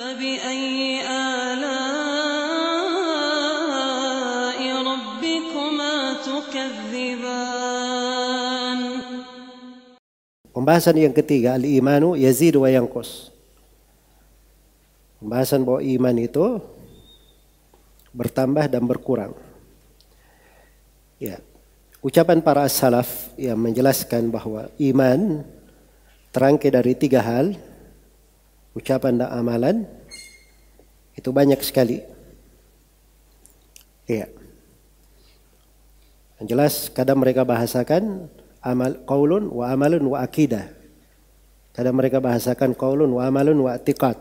فبأي آلاء ربكما تكذبان. Pembahasan yang ketiga, al-imanu yazidu wa yanqus. Pembahasan bahwa iman itu bertambah dan berkurang. Ya. Ucapan para as-salaf yang menjelaskan bahwa iman terangkai dari 3 hal, ucapan dan amalan, itu banyak sekali. Ya. Yang jelas kadang mereka bahasakan qaulun wa amalun wa akidah. Kadang mereka bahasakan qaulun wa amalun wa i'tiqad.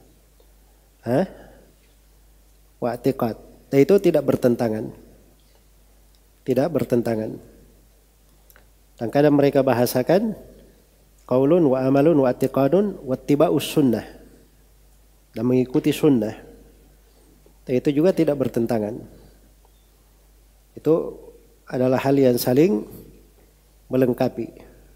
Wa i'tiqad. Dan itu tidak bertentangan. Tidak bertentangan. Dan kadang mereka bahasakan qaulun wa amalun wa i'tiqadun wa ittiba'us sunnah. Dan mengikuti sunnah. Dan itu juga tidak bertentangan. Itu adalah hal yang saling melengkapi.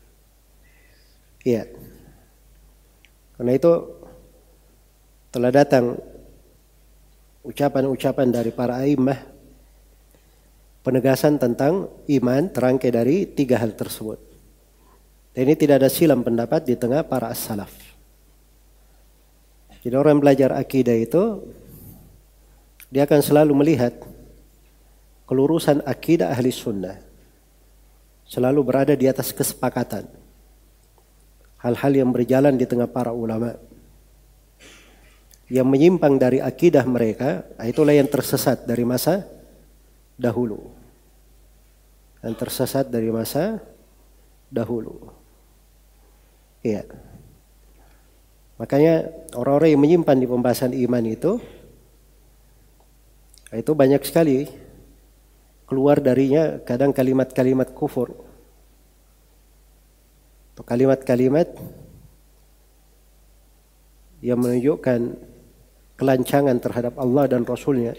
Iya. Karena itu telah datang ucapan-ucapan dari para a'immah penegasan tentang iman terangkai dari 3 hal tersebut. Dan ini tidak ada silam pendapat di tengah para as-salaf. Jadi orang yang belajar akidah itu dia akan selalu melihat kelurusan akidah ahli sunnah. Selalu berada di atas kesepakatan. Hal-hal yang berjalan di tengah para ulama. Yang menyimpang dari akidah mereka, itulah yang tersesat dari masa dahulu. Dan tersesat dari masa dahulu. Iya. Makanya orang-orang yang menyimpan di pembahasan iman itu banyak sekali keluar darinya kadang kalimat-kalimat kufur. Atau kalimat-kalimat yang menunjukkan kelancangan terhadap Allah dan Rasulnya.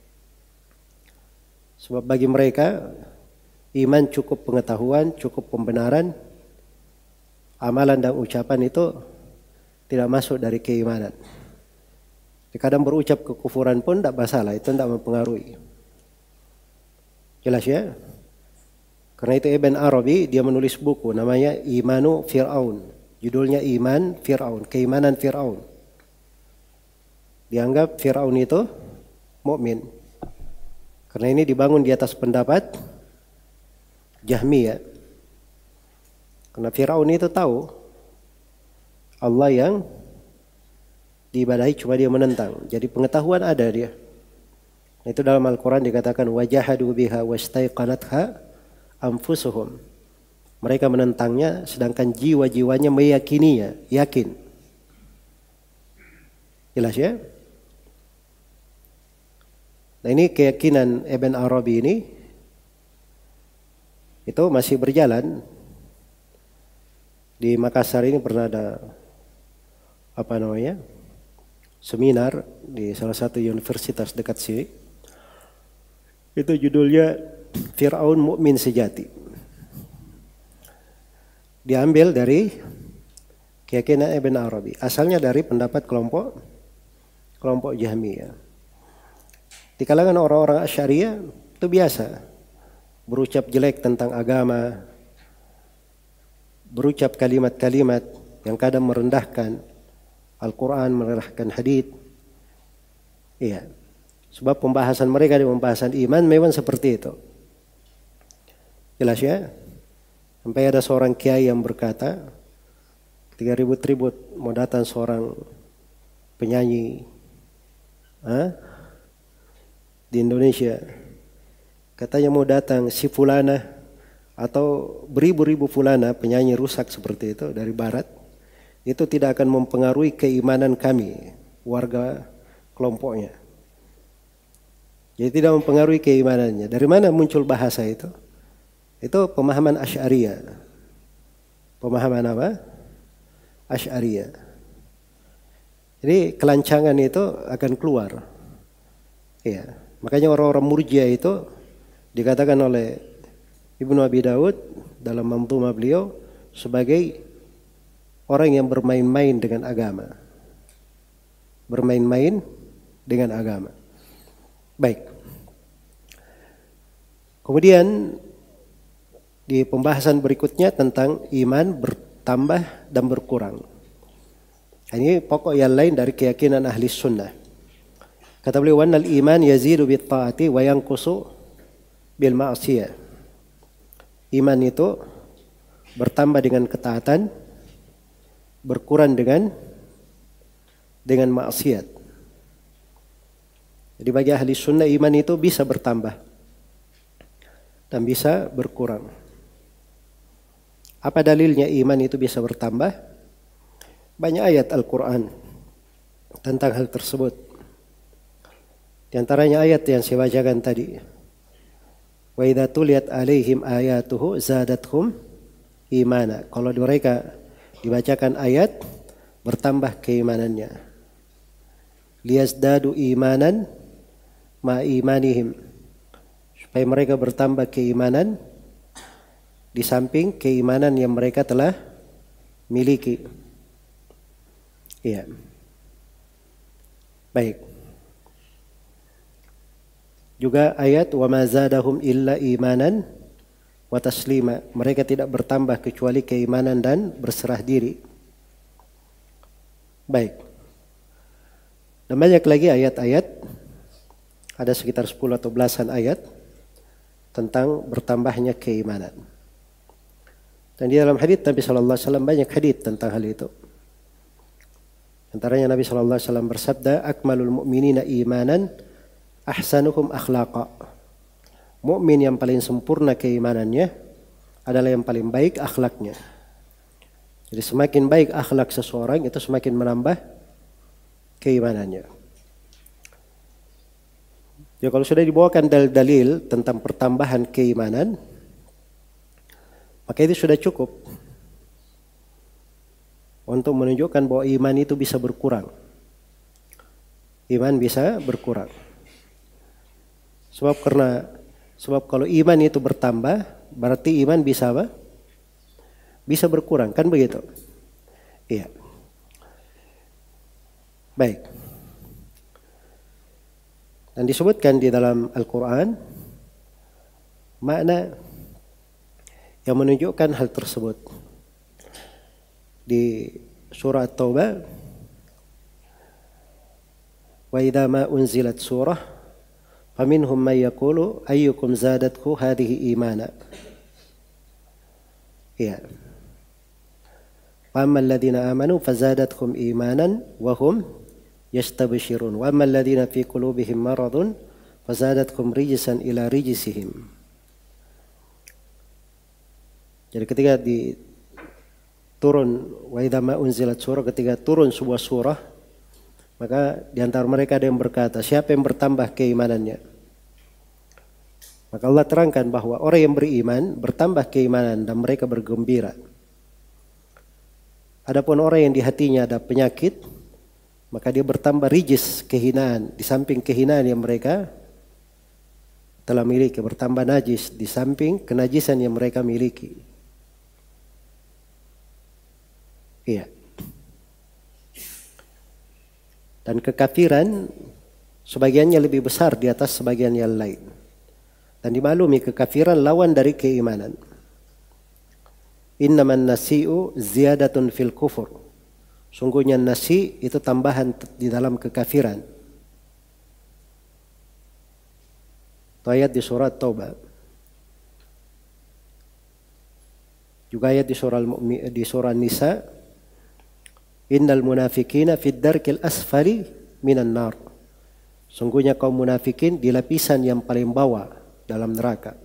Sebab bagi mereka iman cukup pengetahuan, cukup pembenaran, amalan dan ucapan itu tidak masuk dari keimanan. Kadang berucap kekufuran pun tidak masalah, itu tidak mempengaruhi. Jelas ya? Karena itu Ibn Arabi dia menulis buku namanya Imanu Fir'aun. Judulnya Iman Fir'aun, keimanan Fir'aun. Dianggap Fir'aun itu mukmin. Karena ini dibangun di atas pendapat Jahmiyah. Karena Fir'aun itu tahu Allah yang diibadahi, cuma dia menentang. Jadi pengetahuan ada dia. Itu dalam Al-Quran dikatakan wajahadu biha wastaiqanatha anfusuhum. Mereka menentangnya sedangkan jiwa-jiwanya meyakininya, yakin. Jelas ya? Nah ini keyakinan Ibn Arabi ini itu masih berjalan. Di Makassar ini pernah ada seminar di salah satu universitas dekat sini. Itu judulnya Fir'aun Mukmin Sejati. Diambil dari keyakinan Ibn Arabi. Asalnya dari pendapat kelompok Jahmiyah. Di kalangan orang-orang Asy'ariyah itu biasa berucap jelek tentang agama, berucap kalimat-kalimat yang kadang merendahkan Al-Quran, merendahkan hadits. Iya. Sebab pembahasan mereka di pembahasan iman memang seperti itu. Jelas ya? Sampai ada seorang kiai yang berkata, ketika ribut-ribut mau datang seorang penyanyi di Indonesia, katanya mau datang si fulana atau beribu-ribu fulana penyanyi rusak seperti itu dari barat, itu tidak akan mempengaruhi keimanan kami warga kelompoknya. Jadi tidak mempengaruhi keimanannya. Dari mana muncul bahasa itu? Itu pemahaman Asy'ariyah. Pemahaman apa? Asy'ariyah. Jadi kelancangan itu akan keluar. Iya. Makanya orang-orang Murji'ah itu dikatakan oleh Ibnu Abi Daud dalam Manzumah beliau sebagai orang yang bermain-main dengan agama. bermain-main dengan agama. Baik. Kemudian di pembahasan berikutnya tentang iman bertambah dan berkurang. Ini pokok yang lain dari keyakinan ahli sunnah. Kata beliau, "Wannal iman yazidu bit ta'ati wa yanqusu bil ma'siyah." Iman itu bertambah dengan ketaatan, berkurang dengan maksiat. Jadi bagi ahli sunnah iman itu bisa bertambah dan bisa berkurang. Apa dalilnya iman itu bisa bertambah? Banyak ayat Al-Quran tentang hal tersebut. Di antaranya ayat yang saya bacakan tadi. Wa idza tuliyat alaihim ayatuhu zadathum imana. Kalau mereka dibacakan ayat, bertambah keimanannya. Liyazdadu imanan ma imanihim. Supaya mereka bertambah keimanan di samping keimanan yang mereka telah miliki. Iya. Baik. Juga ayat wa ma zadahum illa imanan wa taslima. Mereka tidak bertambah kecuali keimanan dan berserah diri. Baik. Dan banyak lagi ayat-ayat, ada sekitar 10 atau belasan ayat tentang bertambahnya keimanan. Dan di dalam hadits Nabi sallallahu alaihi wasallam banyak hadits tentang hal itu. Antaranya Nabi sallallahu alaihi wasallam bersabda, "Akmalul mu'minina imanan ahsanuhum akhlaqa." Mukmin yang paling sempurna keimanannya adalah yang paling baik akhlaknya. Jadi semakin baik akhlak seseorang itu semakin menambah keimanannya. Ya, kalau sudah dibawakan dalil tentang pertambahan keimanan, maka itu sudah cukup untuk menunjukkan bahwa iman itu bisa berkurang. Iman bisa berkurang. Sebab kalau iman itu bertambah, berarti iman bisa apa? Bisa berkurang, kan begitu? Iya. Baik. Dan disebutkan di dalam Al-Quran makna yang menunjukkan hal tersebut. Di surah At-Taubah, wa idza ma unzilat surah faminhum man yaqulu ayyukum zadathu hadhihi imana. Ya. Wa ammal ladzina amanu fazadathum imanan wa hum yastabshirun wa ammal ladzina fi qulubihim maradun fazadatkum rijsan ila rijsihim. Jadi ketika turun wa idza ma unzilat surah, ketika turun sebuah surah, maka di antara mereka ada yang berkata, siapa yang bertambah keimanannya? Maka Allah terangkan bahwa orang yang beriman bertambah keimanan dan mereka bergembira. Adapun orang yang di hatinya ada penyakit, maka dia bertambah rijis, kehinaan. Di samping kehinaan yang mereka telah miliki, bertambah najis di samping kenajisan yang mereka miliki. Iya. Dan kekafiran sebagiannya lebih besar di atas sebagian yang lain. Dan dimaklumi kekafiran lawan dari keimanan. Innaman nasi'u ziyadatun fil kufur. Sungguhnya nasi itu tambahan di dalam kekafiran. Itu ayat di surah Taubah. Juga ayat di surah Nisa. Innal munafikina fid darkil asfali minan nar. Sungguhnya kaum munafikin di lapisan yang paling bawah dalam neraka.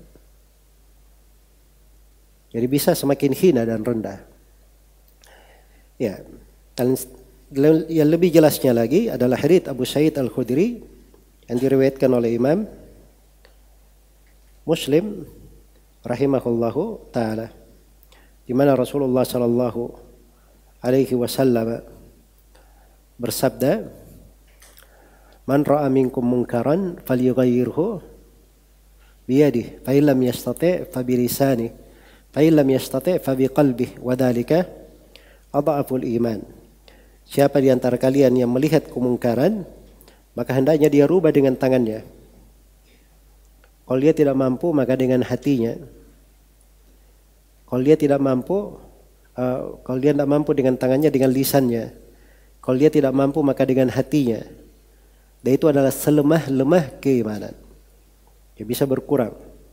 Jadi bisa semakin hina dan rendah. Ya. Dan yang lebih jelasnya lagi adalah hadits Abu Sa'id Al-Khudri yang diriwayatkan oleh Imam Muslim rahimahullahu taala, di mana Rasulullah sallallahu alaihi wasallam bersabda, "Man ra'a minkum munkaran falyughayyirhu biyadihi, fa illam yastati' fa bilisanihi, fa illam yastati' fa biqalbihi, wa dzalika adhaful iman." siapa di antara kalian yang melihat kemungkaran, maka hendaknya dia rubah dengan tangannya. Kalau dia tidak mampu, maka dengan hatinya. Kalau dia tidak mampu, kalau dia tidak mampu dengan tangannya, dengan lisannya. Kalau dia tidak mampu, maka dengan hatinya. Dan itu adalah selemah-lemah keimanan. Dia bisa berkurang.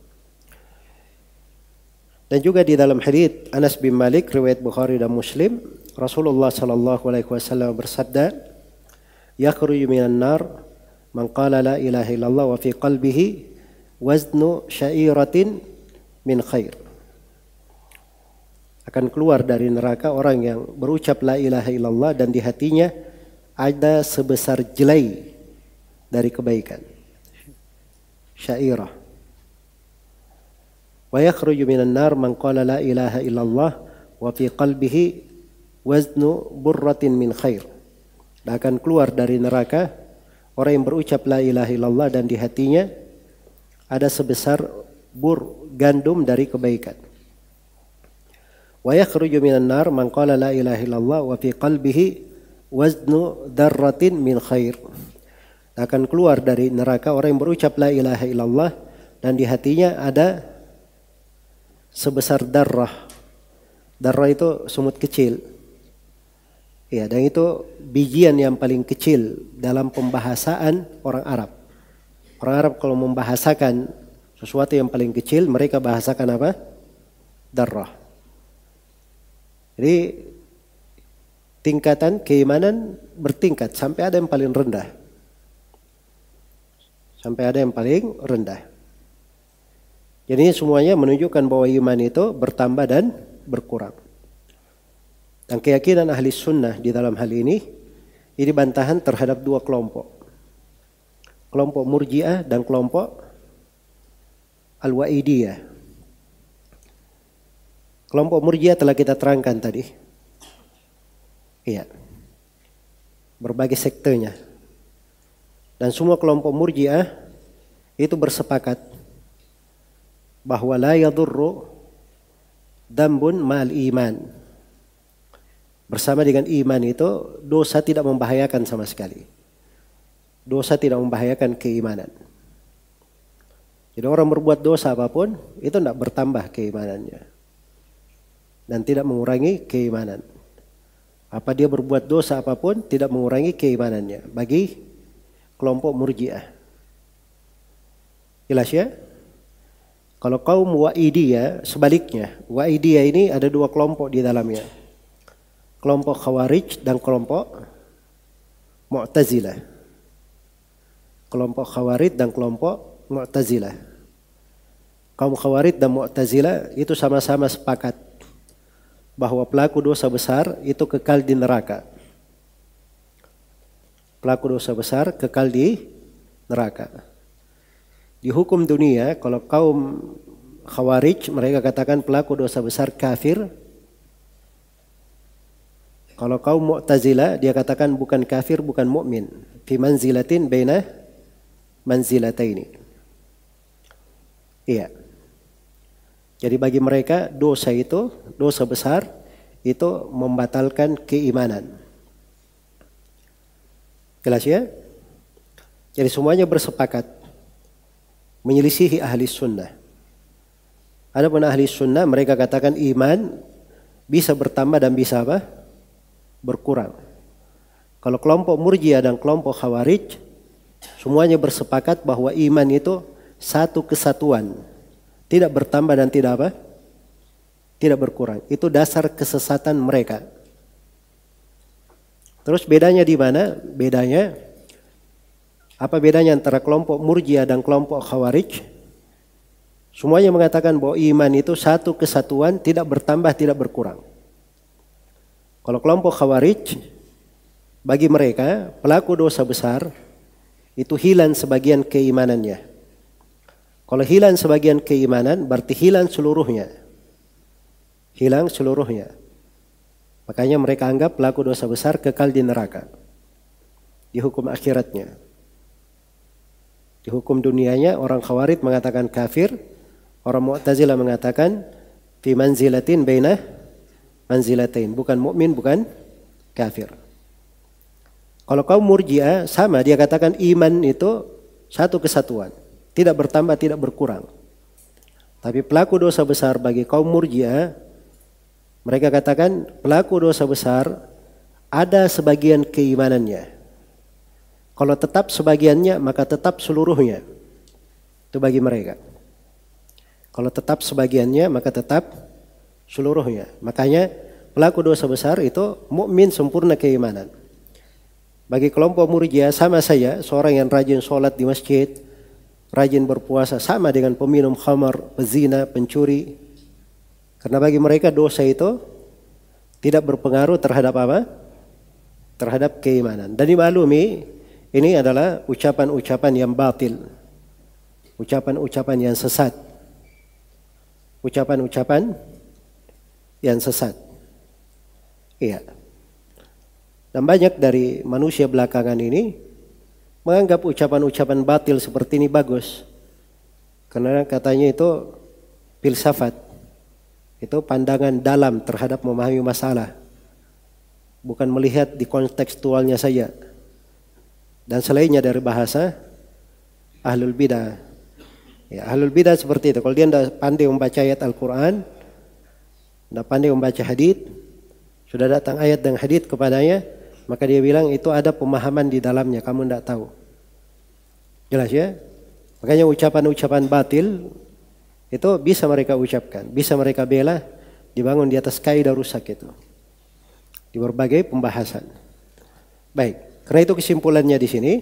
Dan juga di dalam hadits Anas bin Malik riwayat Bukhari dan Muslim, Rasulullah sallallahu alaihi wasallam bersabda, "Yakhruju minan nar man qala la ilaha illallah wa fi qalbihi waznu sya'iratin min khair." Akan keluar dari neraka orang yang berucap la ilaha illallah dan di hatinya ada sebesar jelai dari kebaikan. Syairah. Wa yakhruju minan nar man qala la ilaha illallah wa fi qalbihi waznu burratin min khair. Dan akan keluar dari neraka orang yang berucap la ilaha illallah dan di hatinya ada sebesar bur gandum dari kebaikan. Wa yakhruju minan nar man qala la ilaha illallah wa fi qalbihi waznu darratin min khair. Akan keluar dari neraka orang yang berucap la ilaha illallah dan di hatinya ada sebesar darrah. Darrah itu semut kecil. Ya, dan itu bijian yang paling kecil dalam pembahasaan orang Arab. Orang Arab kalau membahasakan sesuatu yang paling kecil, mereka bahasakan apa? Darrah. Jadi tingkatan keimanan bertingkat sampai ada yang paling rendah. Sampai ada yang paling rendah. Jadi semuanya menunjukkan bahwa iman itu bertambah dan berkurang. Dan keyakinan ahli sunnah di dalam hal ini bantahan terhadap dua kelompok. Kelompok Murji'ah dan kelompok Al-Wa'idiyah. Kelompok Murji'ah telah kita terangkan tadi. Iya. Berbagai sektenya. Dan semua kelompok Murji'ah itu bersepakat bahwa la yadurru dambun ma'al iman. Bersama dengan iman itu dosa tidak membahayakan sama sekali. Dosa tidak membahayakan keimanan. Jadi orang berbuat dosa apapun itu tidak bertambah keimanannya. Dan tidak mengurangi keimanan. Apa dia berbuat dosa apapun tidak mengurangi keimanannya. Bagi kelompok Murji'ah. Jelas ya? Kalau kaum Wa'idiyah sebaliknya. Wa'idiyah ini ada dua kelompok di dalamnya. Kelompok Khawarij dan kelompok Mu'tazilah. Kelompok Khawarij dan kelompok Mu'tazilah. Kaum Khawarij dan Mu'tazilah itu sama-sama sepakat bahwa pelaku dosa besar itu kekal di neraka. Pelaku dosa besar kekal di neraka. Di hukum dunia, kalau kaum Khawarij mereka katakan pelaku dosa besar kafir. Kalau kaum Mu'tazilah dia katakan bukan kafir, bukan mukmin. Fi manzilatin baina manzilataini. Iya. Jadi bagi mereka dosa itu, dosa besar itu membatalkan keimanan. Jelas ya? Jadi semuanya bersepakat menyelisihi ahli sunnah. Adapun ahli sunnah mereka katakan iman bisa bertambah dan bisa apa? Berkurang. Kalau kelompok Murji'ah dan kelompok Khawarij semuanya bersepakat bahwa iman itu satu kesatuan, tidak bertambah dan tidak apa? Tidak berkurang. Itu dasar kesesatan mereka. Terus bedanya di mana? Bedanya apa bedanya antara kelompok Murji'ah dan kelompok Khawarij? Semuanya mengatakan bahwa iman itu satu kesatuan, tidak bertambah, tidak berkurang. Kalau kelompok Khawarij, bagi mereka pelaku dosa besar itu hilang sebagian keimanannya. Kalau hilang sebagian keimanan berarti hilang seluruhnya. Hilang seluruhnya. Makanya mereka anggap pelaku dosa besar kekal di neraka. Di hukum akhiratnya. Di hukum dunianya orang Khawarij mengatakan kafir, orang Mu'tazilah mengatakan fi manzilatin baina manzilatain, bukan mukmin, bukan kafir. Kalau kaum Murji'ah sama, dia katakan iman itu satu kesatuan, tidak bertambah, tidak berkurang. Tapi pelaku dosa besar bagi kaum Murji'ah, mereka katakan pelaku dosa besar ada sebagian keimanannya. Kalau tetap sebagiannya, maka tetap seluruhnya. Itu bagi mereka. Kalau tetap sebagiannya, maka tetap seluruhnya. Makanya pelaku dosa besar itu mukmin sempurna keimanan. Bagi kelompok Murji'ah sama saja, seorang yang rajin sholat di masjid, rajin berpuasa sama dengan peminum khamar, pezina, pencuri. Karena bagi mereka dosa itu tidak berpengaruh terhadap apa? Terhadap keimanan. Dan dimaklumi, ini adalah ucapan-ucapan yang batil. Ucapan-ucapan yang sesat. Ucapan-ucapan yang sesat. Iya. Dan banyak dari manusia belakangan ini menganggap ucapan-ucapan batil seperti ini bagus. Karena katanya itu filsafat. Itu pandangan dalam terhadap memahami masalah. Bukan melihat di kontekstualnya saja. Dan selainnya dari bahasa ahlul bidah. Ya, ahlul bidah seperti itu. Kalau dia tidak pandai membaca ayat Al-Quran, tidak pandai membaca hadits, sudah datang ayat dan hadits kepadanya, maka dia bilang itu ada pemahaman di dalamnya, kamu tidak tahu. Jelas ya? Makanya ucapan-ucapan batil itu bisa mereka ucapkan, bisa mereka bela, dibangun di atas kaidah rusak itu. Di berbagai pembahasan. Baik, karena itu kesimpulannya di sini,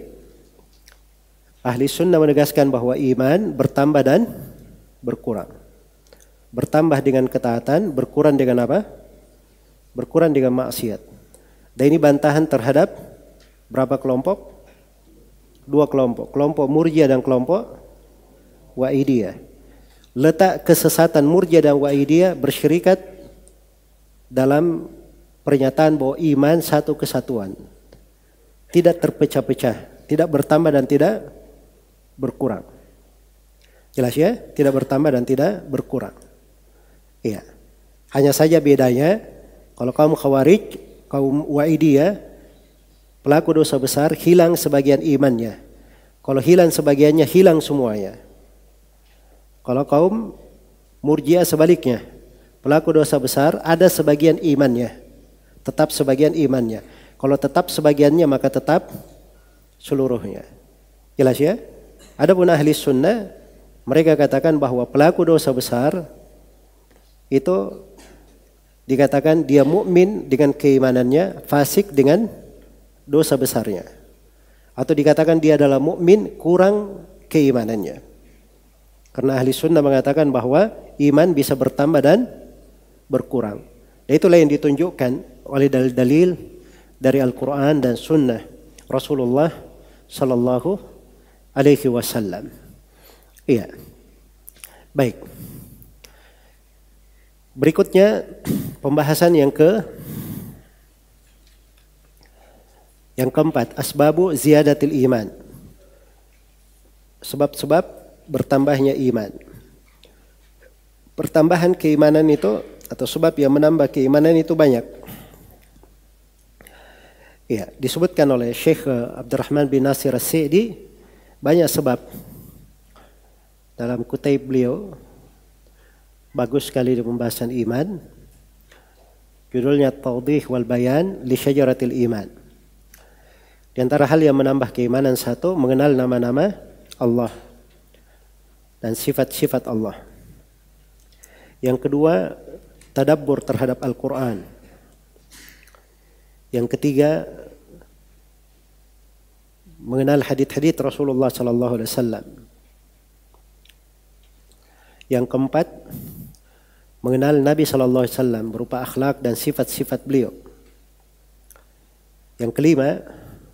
ahli sunnah menegaskan bahwa iman bertambah dan berkurang. Bertambah dengan ketaatan, berkurang dengan apa? Berkurang dengan maksiat. Dan ini bantahan terhadap berapa kelompok? Dua kelompok. Kelompok Murji'ah dan kelompok Wa'idiyah. Letak kesesatan Murji'ah dan Wa'idiyah bersyirikat dalam pernyataan bahwa iman satu kesatuan. Tidak terpecah-pecah. Tidak bertambah dan tidak berkurang. Jelas ya? Tidak bertambah dan tidak berkurang. Iya. Hanya saja bedanya, kalau kaum Khawarij, kaum Wa'idiyah, pelaku dosa besar, hilang sebagian imannya. Kalau hilang sebagiannya, hilang semuanya. Kalau kaum Murji'ah sebaliknya, pelaku dosa besar, ada sebagian imannya. Tetap sebagian imannya. Kalau tetap sebagiannya, maka tetap seluruhnya. Jelas ya? Adapun ahli sunnah, mereka katakan bahwa pelaku dosa besar, itu dikatakan dia mukmin dengan keimanannya, fasik dengan dosa besarnya. Atau dikatakan dia adalah mukmin kurang keimanannya. Karena ahli sunnah mengatakan bahwa iman bisa bertambah dan berkurang. Dan itulah yang ditunjukkan oleh dalil-dalil dari Al-Quran dan Sunnah Rasulullah Sallallahu Alaihi Wasallam. Iya. Baik. Berikutnya pembahasan yang keempat, asbabu ziyadatil iman. Sebab-sebab bertambahnya iman. Pertambahan keimanan itu atau sebab yang menambah keimanan itu banyak. Ya, disebutkan oleh Syekh Abdurrahman bin Nasir As-Sa'di banyak sebab dalam kutaib beliau. Bagus sekali di pembahasan iman. Judulnya Tawdih wal Bayan li Syajaratil Iman. Di antara hal yang menambah keimanan satu, mengenal nama-nama Allah dan sifat-sifat Allah. Yang kedua, tadabbur terhadap Al-Quran. Yang ketiga, mengenal hadits-hadits Rasulullah sallallahu alaihi wasallam. Yang keempat, mengenal Nabi sallallahu alaihi wasallam berupa akhlak dan sifat-sifat beliau. Yang kelima,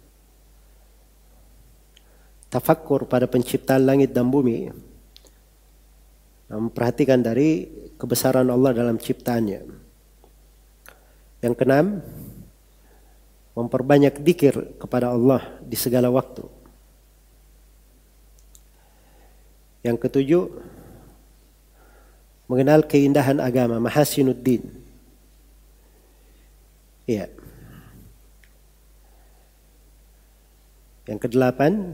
tafakkur pada penciptaan langit dan bumi. Memperhatikan dari kebesaran Allah dalam ciptaannya. Yang keenam, memperbanyak dzikir kepada Allah di segala waktu. Yang ketujuh, mengenal keindahan agama, mahasinuddin. Iya. Yang kedelapan,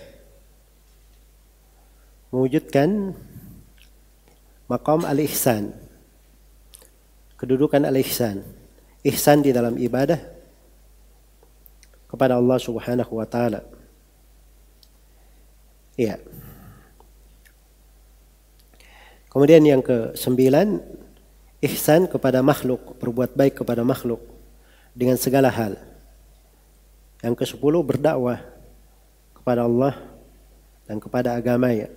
mewujudkan maqam al-ihsan, kedudukan al-ihsan, ihsan di dalam ibadah kepada Allah Subhanahu wa taala. Iya. Kemudian yang ke-9, ihsan kepada makhluk, berbuat baik kepada makhluk dengan segala hal. Yang ke-10, berdakwah kepada Allah dan kepada agamanya.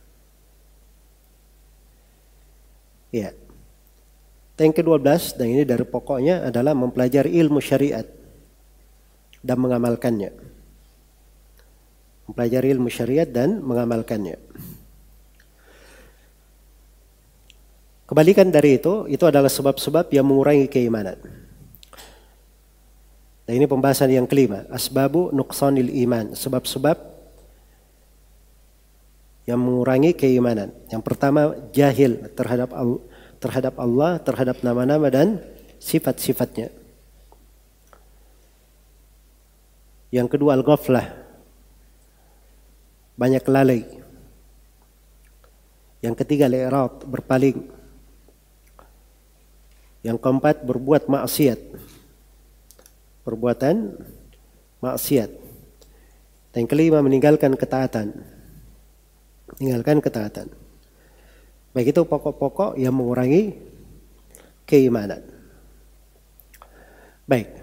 Ya. Yang ke-12, dan ini dari pokoknya, adalah mempelajari ilmu syariat dan mengamalkannya. Mempelajari ilmu syariat dan mengamalkannya. Kebalikan dari itu adalah sebab-sebab yang mengurangi keimanan. Dan ini pembahasan yang kelima, asbabu nuqsanil iman, sebab-sebab yang mengurangi keimanan. Yang pertama, jahil terhadap Allah, terhadap nama-nama dan sifat-sifatnya. Yang kedua, al-ghaflah, banyak lalai. Yang ketiga, al-i'rad, berpaling. Yang keempat, berbuat maksiat, perbuatan maksiat. Dan yang kelima, meninggalkan ketaatan. Baik, itu pokok-pokok yang mengurangi keimanan. Baik.